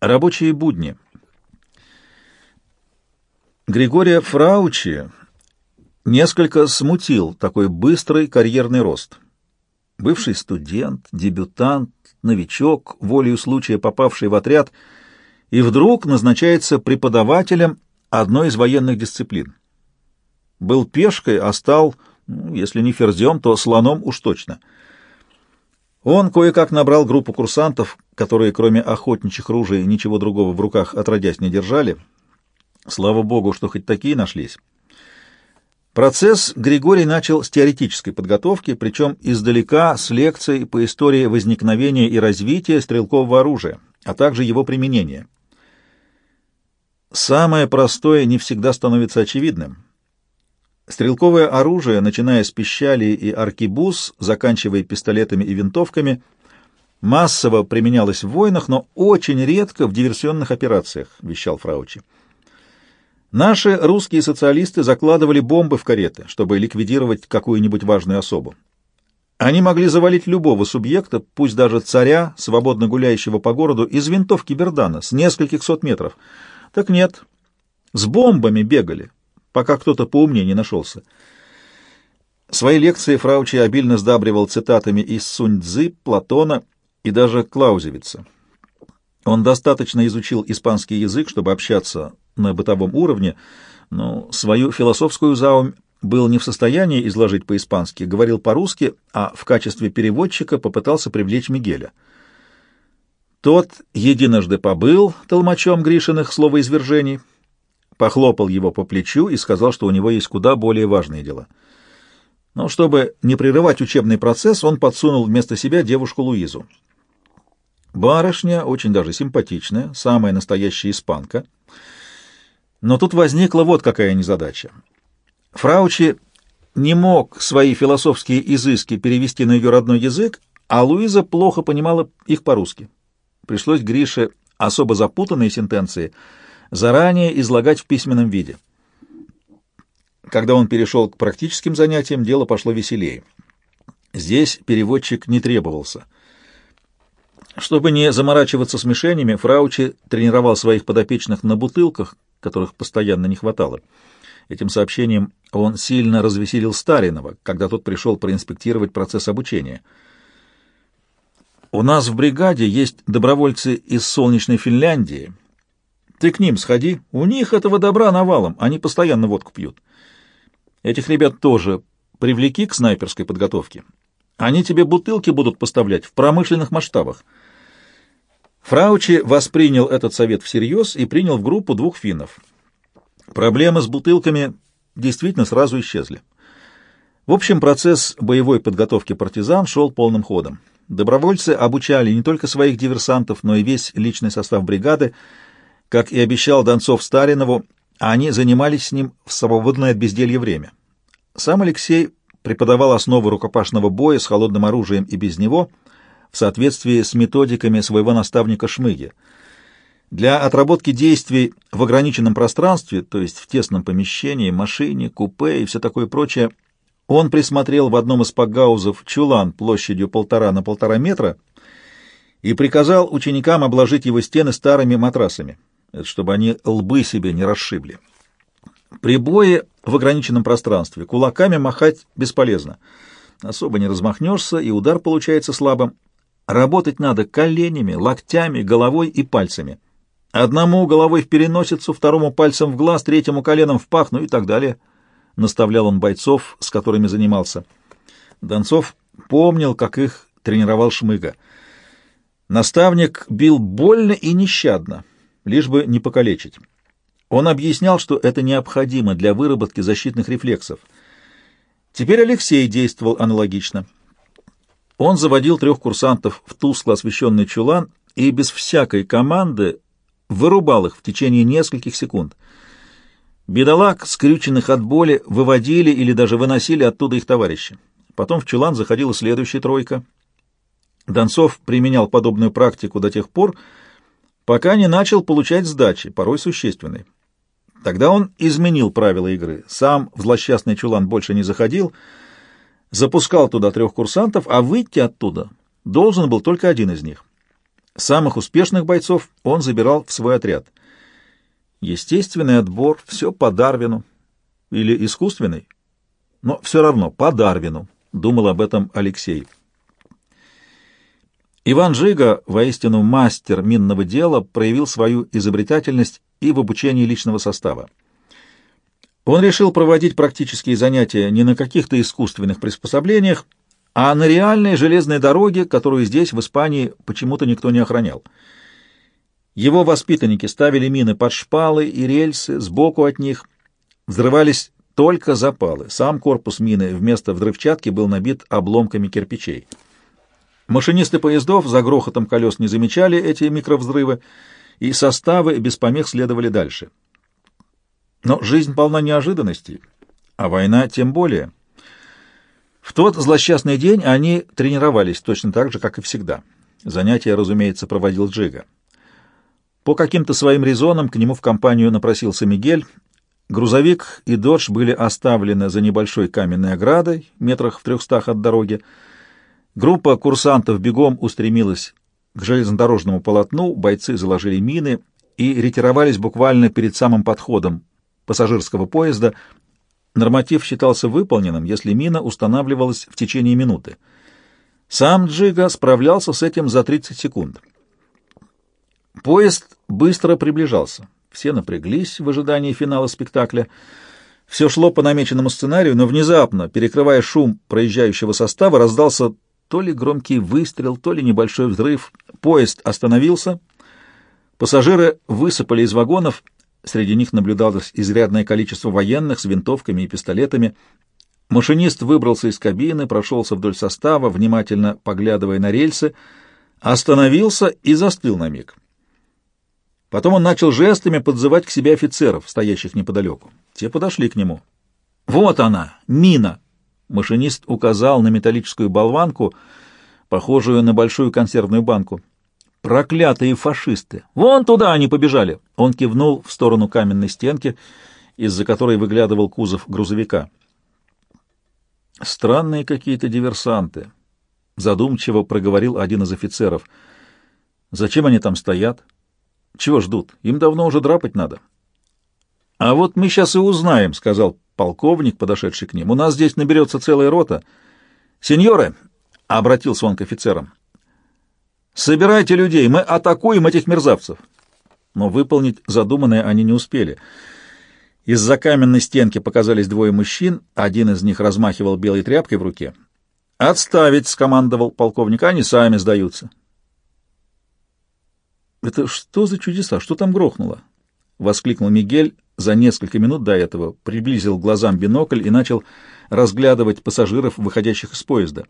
Рабочие будни. Григория Фраучи несколько смутил такой быстрый карьерный рост. Бывший студент, дебютант, новичок, волею случая попавший в отряд, и вдруг назначается преподавателем одной из военных дисциплин. Был пешкой, а стал, если не ферзем, то слоном уж точно. Он кое-как набрал группу курсантов, которые кроме охотничьих ружей ничего другого в руках отродясь не держали. Слава богу, что хоть такие нашлись. Процесс Григорий начал с теоретической подготовки, причем издалека, с лекций по истории возникновения и развития стрелкового оружия, а также его применения. Самое простое не всегда становится очевидным. Стрелковое оружие, начиная с пищалей и аркебуз, заканчивая пистолетами и винтовками, массово применялось в войнах, но очень редко в диверсионных операциях, вещал Фраучи. Наши русские социалисты закладывали бомбы в кареты, чтобы ликвидировать какую-нибудь важную особу. Они могли завалить любого субъекта, пусть даже царя, свободно гуляющего по городу, из винтовки Бердана с нескольких сот метров. Так нет, с бомбами бегали, пока кто-то поумнее не нашелся. Свои лекции Фраучи обильно сдабривал цитатами из Сунь-Цзы, Платона и даже Клаузевица. Он достаточно изучил испанский язык, чтобы общаться на бытовом уровне, но свою философскую заумь был не в состоянии изложить по-испански, говорил по-русски, а в качестве переводчика попытался привлечь Мигеля. Тот единожды побыл толмачом Гришиных словоизвержений, похлопал его по плечу и сказал, что у него есть куда более важные дела. Но чтобы не прерывать учебный процесс, он подсунул вместо себя девушку Луизу. Барышня, очень даже симпатичная, самая настоящая испанка. Но тут возникла вот какая незадача. Фраучи не мог свои философские изыски перевести на ее родной язык, а Луиза плохо понимала их по-русски. Пришлось Грише особо запутанные сентенции заранее излагать в письменном виде. Когда он перешел к практическим занятиям, дело пошло веселее. Здесь переводчик не требовался. Чтобы не заморачиваться с мишенями, Фраучи тренировал своих подопечных на бутылках, которых постоянно не хватало. Этим сообщением он сильно развеселил Старинова, когда тот пришел проинспектировать процесс обучения. «У нас в бригаде есть добровольцы из солнечной Финляндии. Ты к ним сходи, у них этого добра навалом, они постоянно водку пьют. Этих ребят тоже привлеки к снайперской подготовке. Они тебе бутылки будут поставлять в промышленных масштабах». Фраучи воспринял этот совет всерьез и принял в группу 2 финнов. Проблемы с бутылками действительно сразу исчезли. В общем, процесс боевой подготовки партизан шел полным ходом. Добровольцы обучали не только своих диверсантов, но и весь личный состав бригады. Как и обещал Донцов Старинову, они занимались с ним в свободное от безделья время. Сам Алексей преподавал основы рукопашного боя с холодным оружием и без него, в соответствии с методиками своего наставника Шмыги. Для отработки действий в ограниченном пространстве, то есть в тесном помещении, машине, купе и все такое прочее, он присмотрел в одном из пакгаузов чулан площадью 1,5 на 1,5 метра и приказал ученикам обложить его стены старыми матрасами, чтобы они лбы себе не расшибли. При бое в ограниченном пространстве кулаками махать бесполезно. Особо не размахнешься, и удар получается слабым. Работать надо коленями, локтями, головой и пальцами. Одному головой в переносицу, второму пальцем в глаз, третьему коленом в пах, ну и так далее. Наставлял он бойцов, с которыми занимался. Донцов помнил, как их тренировал Шмыга. Наставник бил больно и нещадно, лишь бы не покалечить. Он объяснял, что это необходимо для выработки защитных рефлексов. Теперь Алексей действовал аналогично. Он заводил 3 курсантов в тускло освещенный чулан и без всякой команды вырубал их в течение нескольких секунд. Бедолаг, скрюченных от боли, выводили или даже выносили оттуда их товарищи. Потом в чулан заходила следующая 3. Донцов применял подобную практику до тех пор, пока не начал получать сдачи, порой существенной. Тогда он изменил правила игры. Сам в злосчастный чулан больше не заходил, запускал туда 3 курсантов, а выйти оттуда должен был только один из них. Самых успешных бойцов он забирал в свой отряд. Естественный отбор, все по Дарвину. Или искусственный? Но все равно по Дарвину, думал об этом Алексей. Иван Жига, воистину мастер минного дела, проявил свою изобретательность и в обучении личного состава. Он решил проводить практические занятия не на каких-то искусственных приспособлениях, а на реальной железной дороге, которую здесь, в Испании, почему-то никто не охранял. Его воспитанники ставили мины под шпалы и рельсы, сбоку от них взрывались только запалы. Сам корпус мины вместо взрывчатки был набит обломками кирпичей. Машинисты поездов за грохотом колес не замечали эти микровзрывы, и составы без помех следовали дальше. Но жизнь полна неожиданностей, а война тем более. В тот злосчастный день они тренировались точно так же, как и всегда. Занятия, разумеется, проводил Джига. По каким-то своим резонам к нему в компанию напросился Мигель. Грузовик и додж были оставлены за небольшой каменной оградой, метрах в 300 от дороги. Группа курсантов бегом устремилась к железнодорожному полотну, бойцы заложили мины и ретировались буквально перед самым подходом пассажирского поезда. Норматив считался выполненным, если мина устанавливалась в течение минуты. Сам Джига справлялся с этим за 30 секунд. Поезд быстро приближался. Все напряглись в ожидании финала спектакля. Все шло по намеченному сценарию, но внезапно, перекрывая шум проезжающего состава, раздался то ли громкий выстрел, то ли небольшой взрыв. Поезд остановился. Пассажиры высыпали из вагонов. Среди них наблюдалось изрядное количество военных с винтовками и пистолетами. Машинист выбрался из кабины, прошелся вдоль состава, внимательно поглядывая на рельсы, остановился и застыл на миг. Потом он начал жестами подзывать к себе офицеров, стоящих неподалеку. Те подошли к нему. «Вот она, мина!» Машинист указал на металлическую болванку, похожую на большую консервную банку. «Проклятые фашисты! Вон туда они побежали!» Он кивнул в сторону каменной стенки, из-за которой выглядывал кузов грузовика. «Странные какие-то диверсанты», — задумчиво проговорил один из офицеров. «Зачем они там стоят? Чего ждут? Им давно уже драпать надо». «А вот мы сейчас и узнаем», — сказал полковник, подошедший к ним. «У нас здесь наберется целая рота. Сеньоры», — обратился он к офицерам, — «собирайте людей, мы атакуем этих мерзавцев». Но выполнить задуманное они не успели. Из-за каменной стенки показались двое мужчин, один из них размахивал белой тряпкой в руке. «Отставить!» — скомандовал полковник, — «они сами сдаются». «Это что за чудеса? Что там грохнуло?» — воскликнул Мигель за несколько минут до этого, приблизил к глазам бинокль и начал разглядывать пассажиров, выходящих из поезда.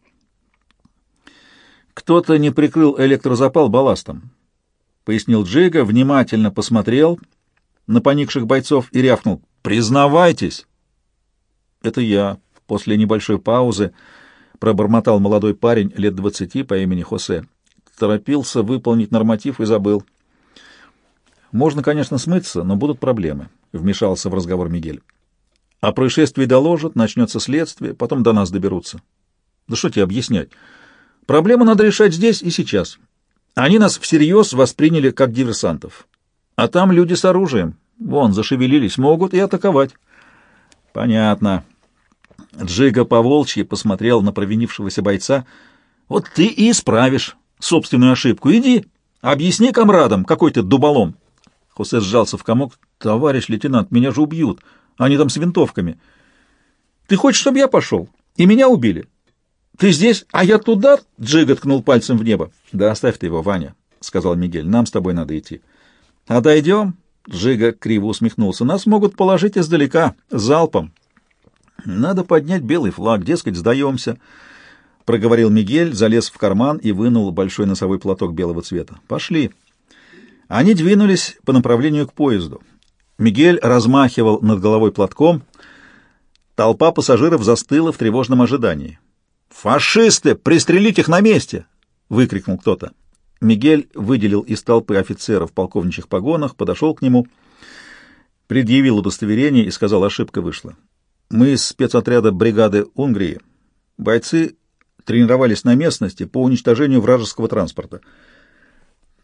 «Кто-то не прикрыл электрозапал балластом», — пояснил Джига, внимательно посмотрел на поникших бойцов и рявкнул: «Признавайтесь!» «Это я», — после небольшой паузы пробормотал молодой парень лет 20 по имени Хосе. Торопился выполнить норматив и забыл. «Можно, конечно, смыться, но будут проблемы», — вмешался в разговор Мигель. «О происшествии доложат, начнется следствие, потом до нас доберутся». «Да что тебе объяснять? Проблему надо решать здесь и сейчас. Они нас всерьез восприняли как диверсантов. А там люди с оружием. Вон, зашевелились, могут и атаковать». «Понятно». Джига по-волчьи посмотрел на провинившегося бойца. «Вот ты и исправишь собственную ошибку. Иди, объясни комрадам, какой ты дуболом». Хосе сжался в комок. «Товарищ лейтенант, меня же убьют. Они там с винтовками. Ты хочешь, чтобы я пошел? И меня убили? Ты здесь, а я туда?» Джига ткнул пальцем в небо. «Да оставь ты его, Ваня», — сказал Мигель. «Нам с тобой надо идти». «Отойдем?» — Джига криво усмехнулся. «Нас могут положить издалека, залпом». «Надо поднять белый флаг, дескать, сдаемся», — проговорил Мигель, залез в карман и вынул большой носовой платок белого цвета. «Пошли». Они двинулись по направлению к поезду. Мигель размахивал над головой платком. Толпа пассажиров застыла в тревожном ожидании. «Фашисты! Пристрелить их на месте!» — выкрикнул кто-то. Мигель выделил из толпы офицеров в полковничьих погонах, подошел к нему, предъявил удостоверение и сказал: «Ошибка вышла. Мы из спецотряда бригады Унгрии. Бойцы тренировались на местности по уничтожению вражеского транспорта.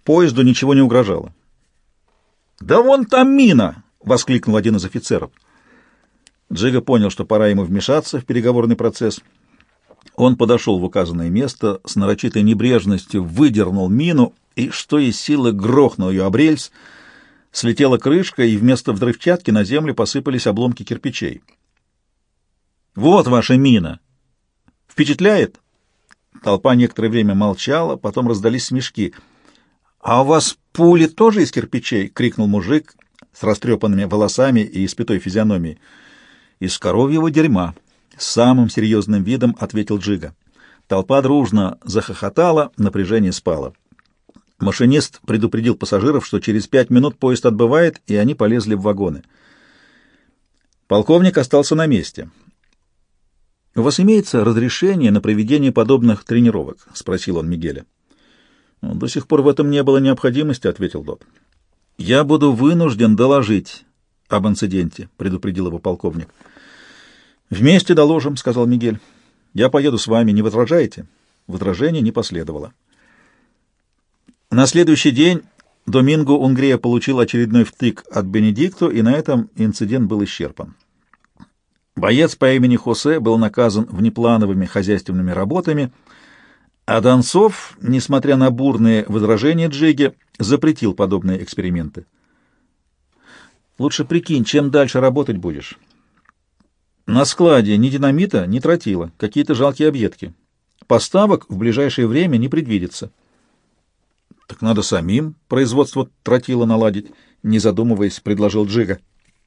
Поезду ничего не угрожало. «Да вон там мина!» — воскликнул один из офицеров. Джига понял, что пора ему вмешаться в переговорный процесс. Он подошел в указанное место, с нарочитой небрежностью выдернул мину и, что из силы, грохнул ее об рельс. Слетела крышка, и вместо взрывчатки на землю посыпались обломки кирпичей. «Вот ваша мина! Впечатляет?» Толпа некоторое время молчала, потом раздались смешки. «А у вас пули тоже из кирпичей?» — крикнул мужик с растрепанными волосами и испятой физиономией. «Из коровьего дерьма», — с самым серьезным видом ответил Джига. Толпа дружно захохотала, напряжение спало. Машинист предупредил пассажиров, что через 5 минут поезд отбывает, и они полезли в вагоны. Полковник остался на месте. «У вас имеется разрешение на проведение подобных тренировок?» — спросил он Мигеля. «До сих пор в этом не было необходимости», — ответил тот. «Я буду вынужден доложить об инциденте», — предупредил его полковник. «Вместе доложим», — сказал Мигель. «Я поеду с вами, не возражаете?» Возражения не последовало. На следующий день Доминго Унгрия получил очередной втык от Бенедикту, и на этом инцидент был исчерпан. Боец по имени Хосе был наказан внеплановыми хозяйственными работами, а Донцов, несмотря на бурные возражения Джиги, запретил подобные эксперименты. «Лучше прикинь, чем дальше работать будешь?» «На складе ни динамита, ни тротила, какие-то жалкие объедки. Поставок в ближайшее время не предвидится». «Так надо самим производство тротила наладить», — не задумываясь, предложил Джига.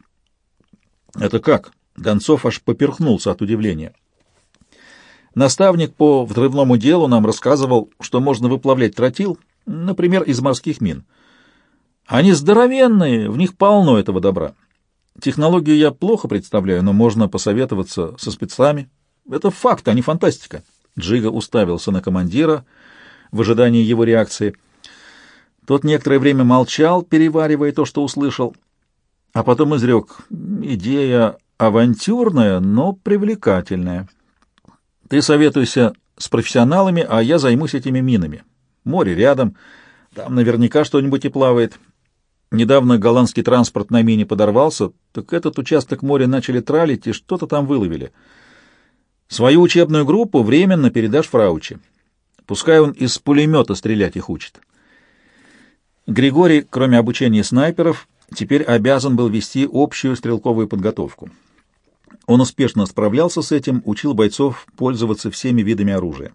«Это как?» Донцов аж поперхнулся от удивления. Наставник по взрывному делу нам рассказывал, что можно выплавлять тротил, например, из морских мин. Они здоровенные, в них полно этого добра. Технологию я плохо представляю, но можно посоветоваться со спецами. Это факт, а не фантастика. Джига уставился на командира в ожидании его реакции. Тот некоторое время молчал, переваривая то, что услышал, а потом изрек: «Идея авантюрная, но привлекательная. Ты советуйся с профессионалами, а я займусь этими минами. Море рядом, там наверняка что-нибудь и плавает. Недавно голландский транспорт на мине подорвался, так этот участок моря начали тралить и что-то там выловили. Свою учебную группу временно передашь Фраучи. Пускай он из пулемета стрелять их учит». Григорий, кроме обучения снайперов, теперь обязан был вести общую стрелковую подготовку. Он успешно справлялся с этим, учил бойцов пользоваться всеми видами оружия.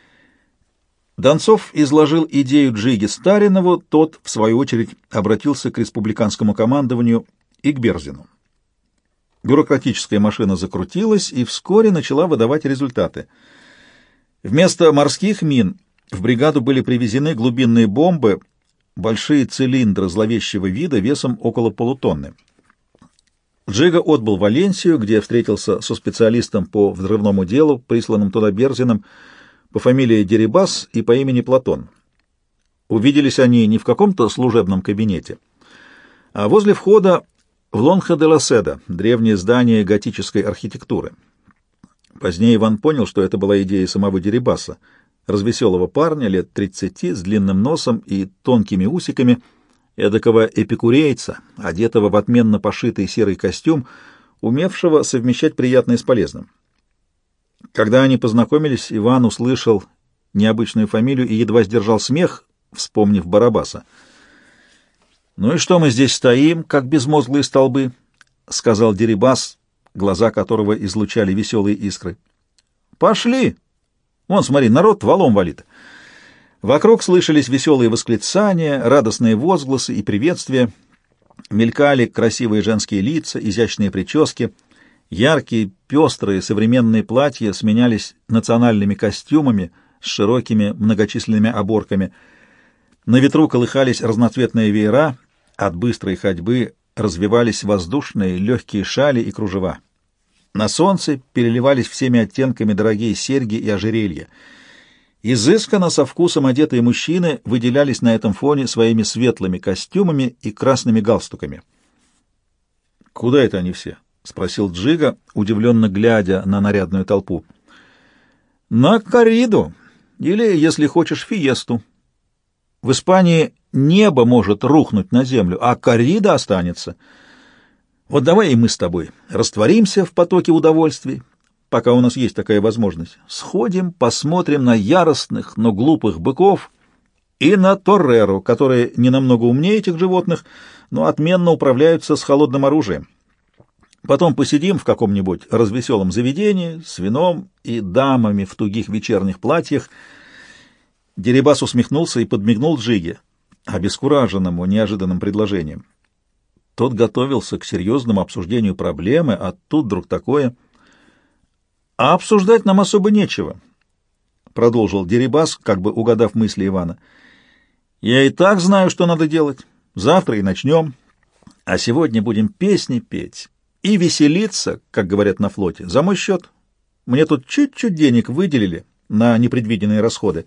Донцов изложил идею Джиги Старинову, тот, в свою очередь, обратился к республиканскому командованию и к Берзину. Бюрократическая машина закрутилась и вскоре начала выдавать результаты. Вместо морских мин в бригаду были привезены глубинные бомбы, большие цилиндры зловещего вида весом около полутонны. Джига отбыл в Валенсию, где встретился со специалистом по взрывному делу, присланным туда Берзиным, по фамилии Дерибас и по имени Платон. Увиделись они не в каком-то служебном кабинете, а возле входа в Лонха де ла Седа, древнее здание готической архитектуры. Позднее Иван понял, что это была идея самого Дерибаса, развеселого парня лет 30 с длинным носом и тонкими усиками, эдакого эпикурейца, одетого в отменно пошитый серый костюм, умевшего совмещать приятное с полезным. Когда они познакомились, Иван услышал необычную фамилию и едва сдержал смех, вспомнив Барабаса. «Ну и что мы здесь стоим, как безмозглые столбы?» — сказал Дерибас, глаза которого излучали веселые искры. «Пошли! Вон, смотри, народ валом валит». Вокруг слышались веселые восклицания, радостные возгласы и приветствия. Мелькали красивые женские лица, изящные прически. Яркие, пестрые, современные платья сменялись национальными костюмами с широкими многочисленными оборками. На ветру колыхались разноцветные веера, от быстрой ходьбы развивались воздушные легкие шали и кружева. На солнце переливались всеми оттенками дорогие серьги и ожерелья. Изысканно, со вкусом одетые мужчины выделялись на этом фоне своими светлыми костюмами и красными галстуками. «Куда это они все?» — спросил Джига, удивленно глядя на нарядную толпу. «На корриду, или, если хочешь, фиесту. В Испании небо может рухнуть на землю, а коррида останется. Вот давай и мы с тобой растворимся в потоке удовольствий, пока у нас есть такая возможность. Сходим, посмотрим на яростных, но глупых быков и на тореру, которые не намного умнее этих животных, но отменно управляются с холодным оружием. Потом посидим в каком-нибудь развеселом заведении с вином и дамами в тугих вечерних платьях. Дерибас усмехнулся и подмигнул Джиге, обескураженному неожиданным предложением. Тот готовился к серьезному обсуждению проблемы, а тут вдруг такое. — А обсуждать нам особо нечего, — продолжил Дерибас, как бы угадав мысли Ивана. — Я и так знаю, что надо делать. Завтра и начнем. А сегодня будем песни петь и веселиться, как говорят на флоте, за мой счет. Мне тут чуть-чуть денег выделили на непредвиденные расходы.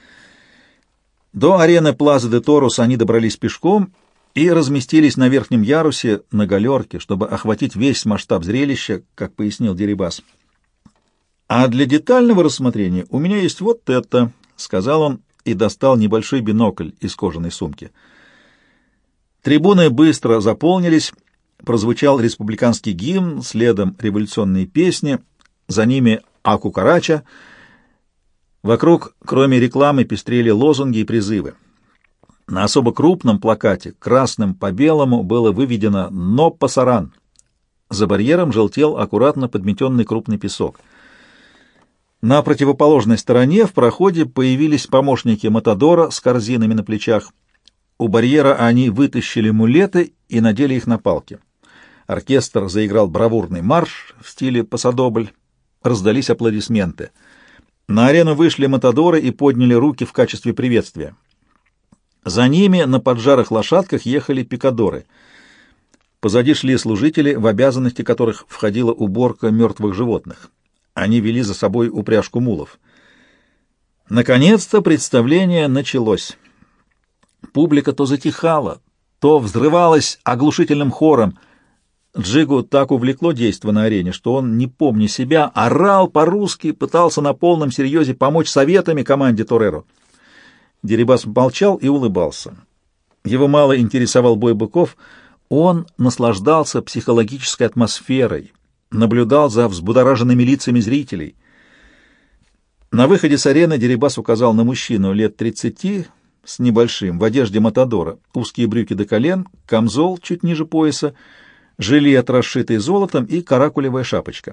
До арены Плаза де Торус они добрались пешком и разместились на верхнем ярусе на галерке, чтобы охватить весь масштаб зрелища, как пояснил Дерибас. «А для детального рассмотрения у меня есть вот это», — сказал он и достал небольшой бинокль из кожаной сумки. Трибуны быстро заполнились, прозвучал республиканский гимн, следом революционные песни, за ними «Акукарача». Вокруг, кроме рекламы, пестрели лозунги и призывы. На особо крупном плакате, красным по белому, было выведено «Но пасаран». За барьером желтел аккуратно подметенный крупный песок. На противоположной стороне в проходе появились помощники матадора с корзинами на плечах. У барьера они вытащили мулеты и надели их на палки. Оркестр заиграл бравурный марш в стиле пасадобль. Раздались аплодисменты. На арену вышли матадоры и подняли руки в качестве приветствия. За ними на поджарых лошадках ехали пикадоры. Позади шли служители, в обязанности которых входила уборка мертвых животных. Они вели за собой упряжку мулов. Наконец-то представление началось. Публика то затихала, то взрывалась оглушительным хором. Джигу так увлекло действо на арене, что он, не помня себя, орал по-русски, пытался на полном серьезе помочь советами команде Тореро. Дерибас молчал и улыбался. Его мало интересовал бой быков, он наслаждался психологической атмосферой, наблюдал за взбудораженными лицами зрителей. На выходе с арены Дерибас указал на мужчину лет 30 с небольшим, в одежде матадора, узкие брюки до колен, камзол чуть ниже пояса, жилет, расшитый золотом, и каракулевая шапочка.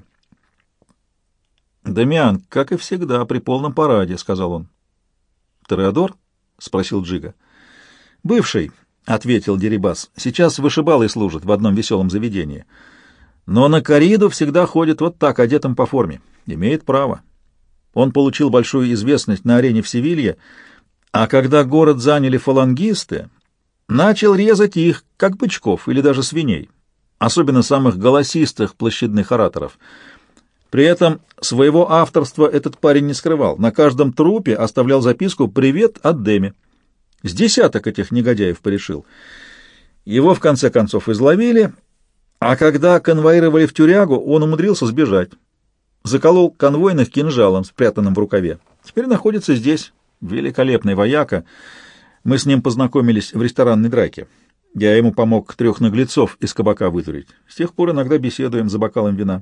«Дамиан, как и всегда, при полном параде», — сказал он. «Тореадор?» — спросил Джига. «Бывший», — ответил Дерибас. «Сейчас вышибалой служит в одном веселом заведении. Но на корриду всегда ходит вот так, одетым по форме. Имеет право. Он получил большую известность на арене в Севилье, а когда город заняли фалангисты, начал резать их, как бычков или даже свиней, особенно самых голосистых площадных ораторов. При этом своего авторства этот парень не скрывал. На каждом трупе оставлял записку «Привет от Деми». С десяток этих негодяев порешил. Его, в конце концов, изловили, а когда конвоировали в тюрягу, он умудрился сбежать. Заколол конвойных кинжалом, спрятанным в рукаве. Теперь находится здесь. Великолепный вояка. Мы с ним познакомились в ресторанной драке. Я ему помог 3 наглецов из кабака вытурить. С тех пор иногда беседуем за бокалом вина.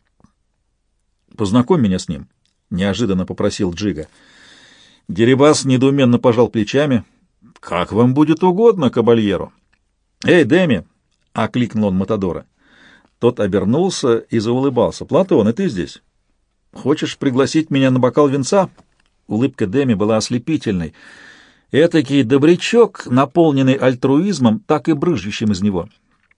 «Познакомь меня с ним», — неожиданно попросил Джига. Дерибас недоуменно пожал плечами. «Как вам будет угодно, кабальеро». «Эй, Деми!» — окликнул он матадора. Тот обернулся и заулыбался. «Платон, и ты здесь? Хочешь пригласить меня на бокал винца?» Улыбка Деми была ослепительной. Этакий добрячок, наполненный альтруизмом, так и брызжущим из него.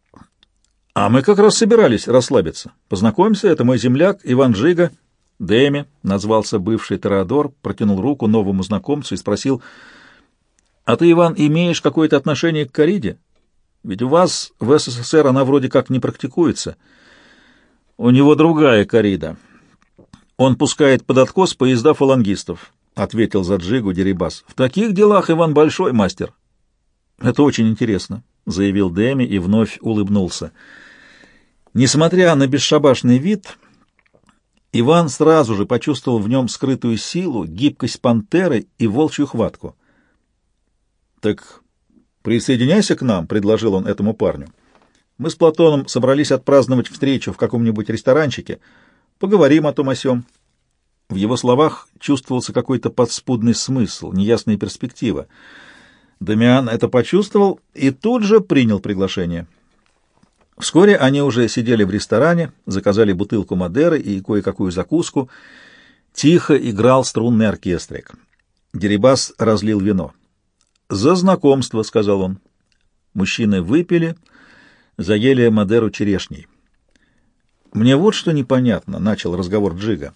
«А мы как раз собирались расслабиться. Познакомься, это мой земляк Иван Джига». «Деми», — назвался бывший Тореадор, протянул руку новому знакомцу и спросил: «А ты, Иван, имеешь какое-то отношение к корриде? Ведь у вас в СССР она вроде как не практикуется». «У него другая коррида. Он пускает под откос поезда фалангистов», — ответил за Джигу Дерибас. «В таких делах Иван большой мастер». «Это очень интересно», — заявил Деми и вновь улыбнулся. Несмотря на бесшабашный вид, Иван сразу же почувствовал в нем скрытую силу, гибкость пантеры и волчью хватку. «Так «Присоединяйся к нам», — предложил он этому парню. «Мы с Платоном собрались отпраздновать встречу в каком-нибудь ресторанчике. Поговорим о том о сём». В его словах чувствовался какой-то подспудный смысл, неясная перспектива. Дамиан это почувствовал и тут же принял приглашение. Вскоре они уже сидели в ресторане, заказали бутылку Мадеры и кое-какую закуску. Тихо играл струнный оркестрик. Дерибас разлил вино. «За знакомство», — сказал он. Мужчины выпили, заели Мадеру черешней. «Мне вот что непонятно», — начал разговор Джига.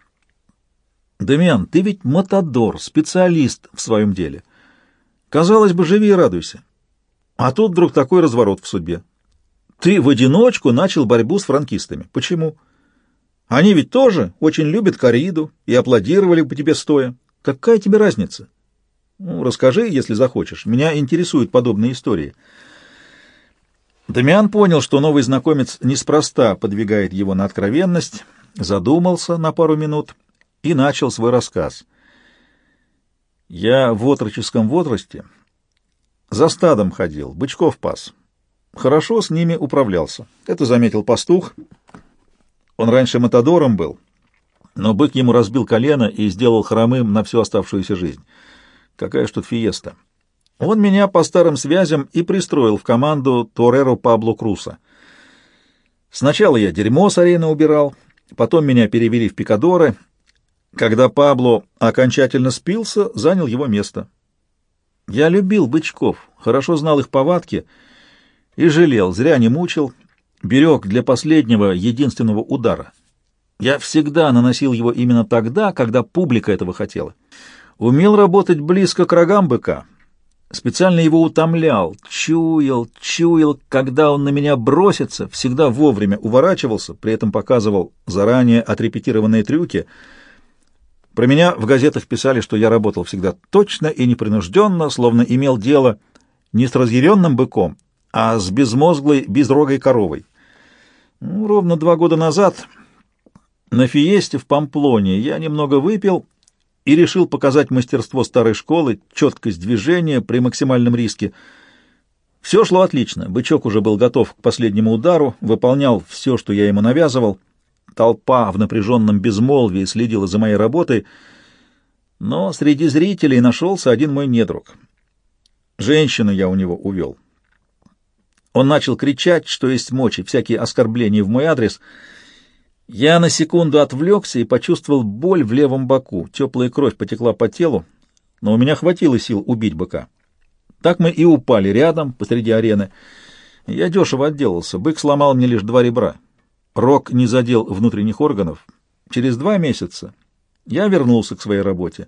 «Дамиан, ты ведь матадор, специалист в своем деле. Казалось бы, живи и радуйся. А тут вдруг такой разворот в судьбе. Ты в одиночку начал борьбу с франкистами. Почему? Они ведь тоже очень любят корриду и аплодировали бы тебе стоя. Какая тебе разница? Ну, расскажи, если захочешь. Меня интересуют подобные истории». Дамиан понял, что новый знакомец неспроста подвигает его на откровенность, задумался на пару минут и начал свой рассказ. «Я в отроческом возрасте за стадом ходил, бычков пас. Хорошо с ними управлялся. Это заметил пастух. Он раньше матадором был, но бык ему разбил колено и сделал хромым на всю оставшуюся жизнь. Какая ж тут фиеста. Он меня по старым связям и пристроил в команду Тореро Пабло Круса. Сначала я дерьмо с арены убирал, потом меня перевели в пикадоры. Когда Пабло окончательно спился, занял его место. Я любил бычков, хорошо знал их повадки и жалел, зря не мучил, берег для последнего единственного удара. Я всегда наносил его именно тогда, когда публика этого хотела. Умел работать близко к рогам быка, специально его утомлял, чуял, когда он на меня бросится, всегда вовремя уворачивался, при этом показывал заранее отрепетированные трюки. Про меня в газетах писали, что я работал всегда точно и непринужденно, словно имел дело не с разъяренным быком, а с безмозглой, безрогой коровой. Ровно 2 года назад на фиесте в Памплоне я немного выпил и решил показать мастерство старой школы, четкость движения при максимальном риске. Все шло отлично, бычок уже был готов к последнему удару, выполнял все, что я ему навязывал. Толпа в напряженном безмолвии следила за моей работой, но среди зрителей нашелся один мой недруг. Женщину я у него увел. Он начал кричать, что есть мочи, всякие оскорбления в мой адрес. Я на секунду отвлекся и почувствовал боль в левом боку. Теплая кровь потекла по телу, но у меня хватило сил убить быка. Так мы и упали рядом, посреди арены. Я дешево отделался. Бык сломал мне лишь 2 ребра. Рог не задел внутренних органов. Через 2 месяца я вернулся к своей работе.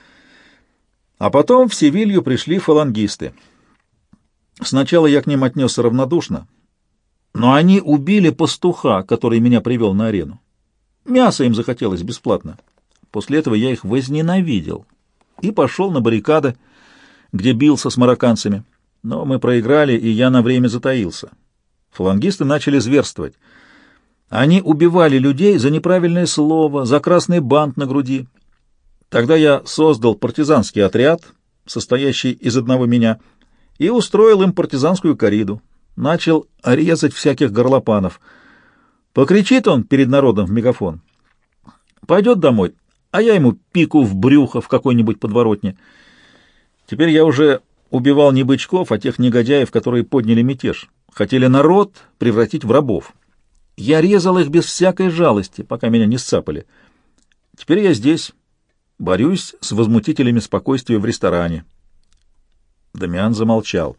А потом в Севилью пришли фалангисты. Сначала я к ним отнесся равнодушно, но они убили пастуха, который меня привел на арену. Мясо им захотелось бесплатно. После этого я их возненавидел и пошел на баррикады, где бился с марокканцами. Но мы проиграли, и я на время затаился. Фалангисты начали зверствовать. Они убивали людей за неправильное слово, за красный бант на груди. Тогда я создал партизанский отряд, состоящий из одного меня, и устроил им партизанскую корриду. Начал резать всяких горлопанов. Покричит он перед народом в мегафон. Пойдет домой, а я ему пику в брюхо в какой-нибудь подворотне. Теперь я уже убивал не бычков, а тех негодяев, которые подняли мятеж. Хотели народ превратить в рабов. Я резал их без всякой жалости, пока меня не сцапали. Теперь я здесь, борюсь с возмутителями спокойствия в ресторане. Дамиан замолчал.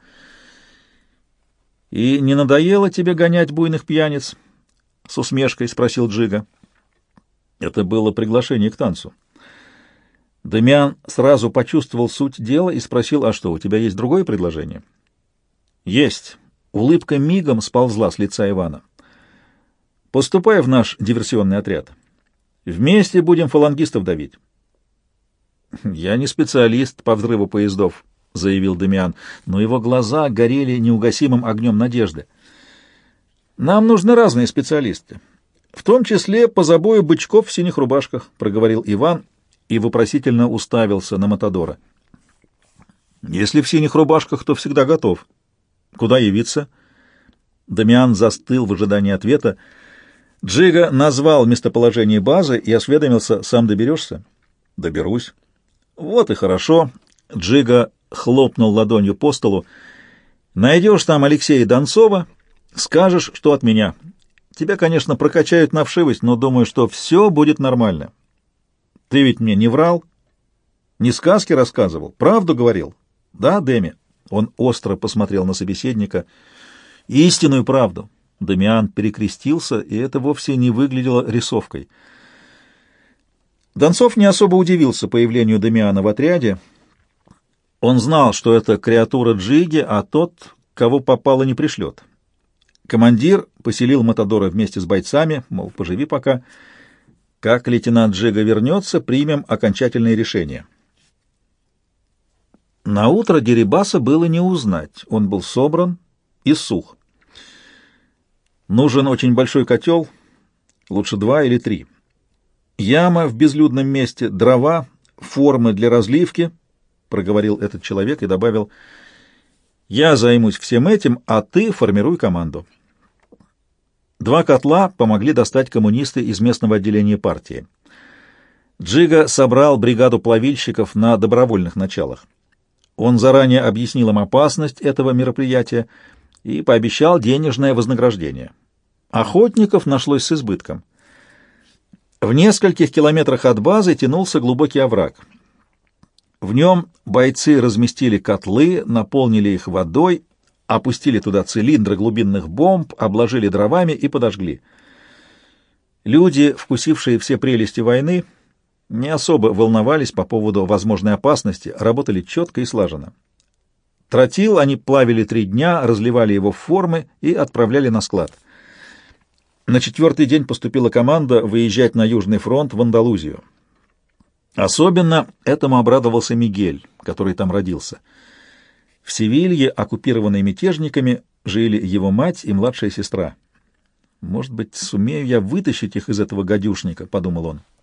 «И не надоело тебе гонять буйных пьяниц?» — с усмешкой спросил Джига. Это было приглашение к танцу. Дамиан сразу почувствовал суть дела и спросил: «А что, у тебя есть другое предложение?» «Есть». Улыбка мигом сползла с лица Ивана. «Поступай в наш диверсионный отряд. Вместе будем фалангистов давить». «Я не специалист по взрыву поездов», — заявил Дамиан, но его глаза горели неугасимым огнем надежды. «Нам нужны разные специалисты, в том числе по забою бычков в синих рубашках», — проговорил Иван и вопросительно уставился на Матадора. Если в синих рубашках, то всегда готов. Куда явиться? Дамиан застыл в ожидании ответа. Джига назвал местоположение базы и осведомился: «Сам доберешься?» «Доберусь». «Вот и хорошо». Джига хлопнул ладонью по столу. «Найдешь там Алексея Донцова, скажешь, что от меня. Тебя, конечно, прокачают на вшивость, но думаю, что все будет нормально. Ты ведь мне не врал, не сказки рассказывал, правду говорил. Да, Дэми?» Он остро посмотрел на собеседника. «Истинную правду». Дамиан перекрестился, и это вовсе не выглядело рисовкой. Донцов не особо удивился появлению Дамиана в отряде. Он знал, что это креатура Джиги, а тот, кого попало, не пришлет. Командир поселил Матадора вместе с бойцами, мол, поживи пока. Как лейтенант Джига вернется, примем окончательное решение. На утро Дерибаса было не узнать. Он был собран и сух. Нужен очень большой котел, лучше 2 или 3. Яма в безлюдном месте, дрова, формы для разливки, — проговорил этот человек и добавил: «Я займусь всем этим, а ты формируй команду». 2 котла помогли достать коммунисты из местного отделения партии. Джига собрал бригаду плавильщиков на добровольных началах. Он заранее объяснил им опасность этого мероприятия и пообещал денежное вознаграждение. Охотников нашлось с избытком. В нескольких километрах от базы тянулся глубокий овраг. В нем бойцы разместили котлы, наполнили их водой, опустили туда цилиндры глубинных бомб, обложили дровами и подожгли. Люди, вкусившие все прелести войны, не особо волновались по поводу возможной опасности, работали четко и слаженно. Тротил они плавили 3 дня, разливали его в формы и отправляли на склад. На 4-й день поступила команда выезжать на Южный фронт в Андалузию. Особенно этому обрадовался Мигель, который там родился. В Севилье, оккупированной мятежниками, жили его мать и младшая сестра. «Может быть, сумею я вытащить их из этого гадюшника», — подумал он.